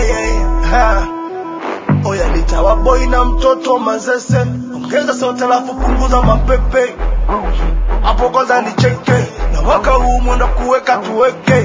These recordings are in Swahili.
Oya nitawa boy na mtoto mazese, ongeza sauti alafu punguza mapepe. Hapo kwanza ni cheke, na waka huu mwenda kuweka tuweke.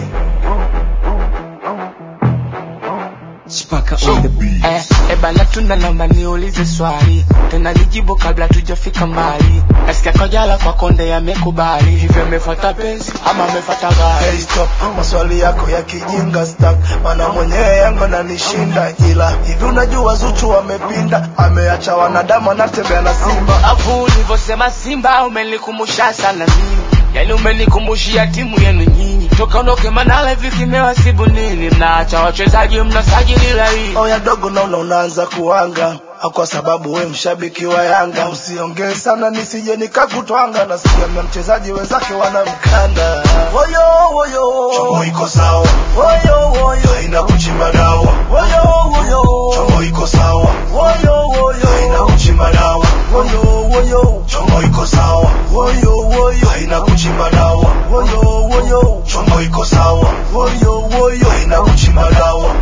Chipaka on the beat. Bana tuna naomba niulize swali, tena nijibu kabla tujafika mbali. Nasikia kajala kwa konde yamekubali, hivyo amefuata penzi ama amefuata gari? Hey stop, maswali yako ya kijinga stuck, maana mwenyewe yangu nanishinda. Ila hivi unajua Zuchu wamepinda, ameacha wanadamu anatembea na simba. Afu ulivyosema Simba umenikumbusha sana mimi, yani umenikumbushia timu yenu nyinyi. Toka unoke Manala hivi kimewasibu nini? Mnaacha wachezaji mnasajili lai. Oya dogo naona unaanza kuanga, kwa sababu we mshabiki wa Yanga. Usiongee sana nisije nikakutwanga, nasikia na mchezaji wenzake wanamkanda. Woyo woyo chomo iko sawa, woyo woyo haina kuchimba dawa, woyo woyo chomo iko sawa, woyo woyo haina kuchimba dawa, woyo woyo chomo iko sawa, woyo woyo haina kuchimba dawa, woyo woyo chomo iko sawa, woyo woyo haina kuchimba dawa.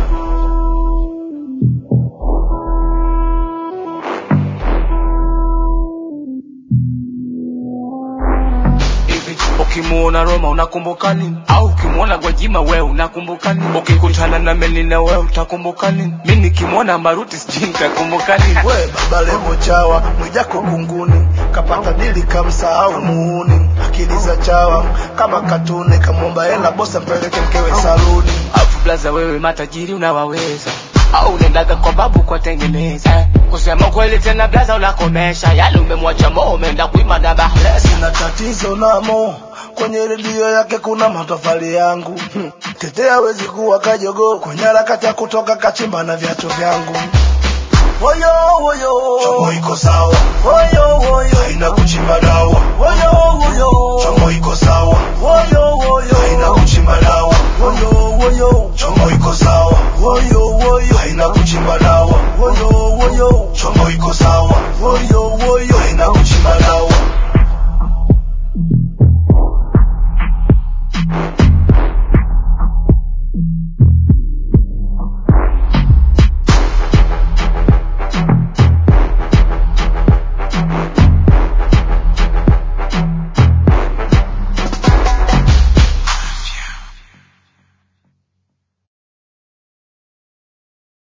Ukimuona Roma unakumbuka nini? Au ukimuona Gwajima wewe unakumbuka nini? Ukikutana na Melina wewe utakumbuka nini? Mimi nikimuona Maruti sijui nitakumbuka nini? We baba Levo chawa, Mwijako kunguni, kapata dili kamsahau muuni. Akili za chawa, kama katuni, kamwomba hela bosa mpeleke mkewe saluni. Afu blaza wewe matajiri unawaweza, au unaendaga kwa babu kwa tengeneza. Kusema kweli tena blaza unakomesha, yale umemwacha Mo umeenda kuima na Bahresa. Sina tatizo na Mo, kwenye redio yake kuna matofali yangu. Tetea wezi kuwa kajogo, kwenye harakati ya kutoka kachimba na viatu vyangu. Woyo woyo chomo iko sawa, woyo woyo haina kuchimba dawa, woyo woyo chomo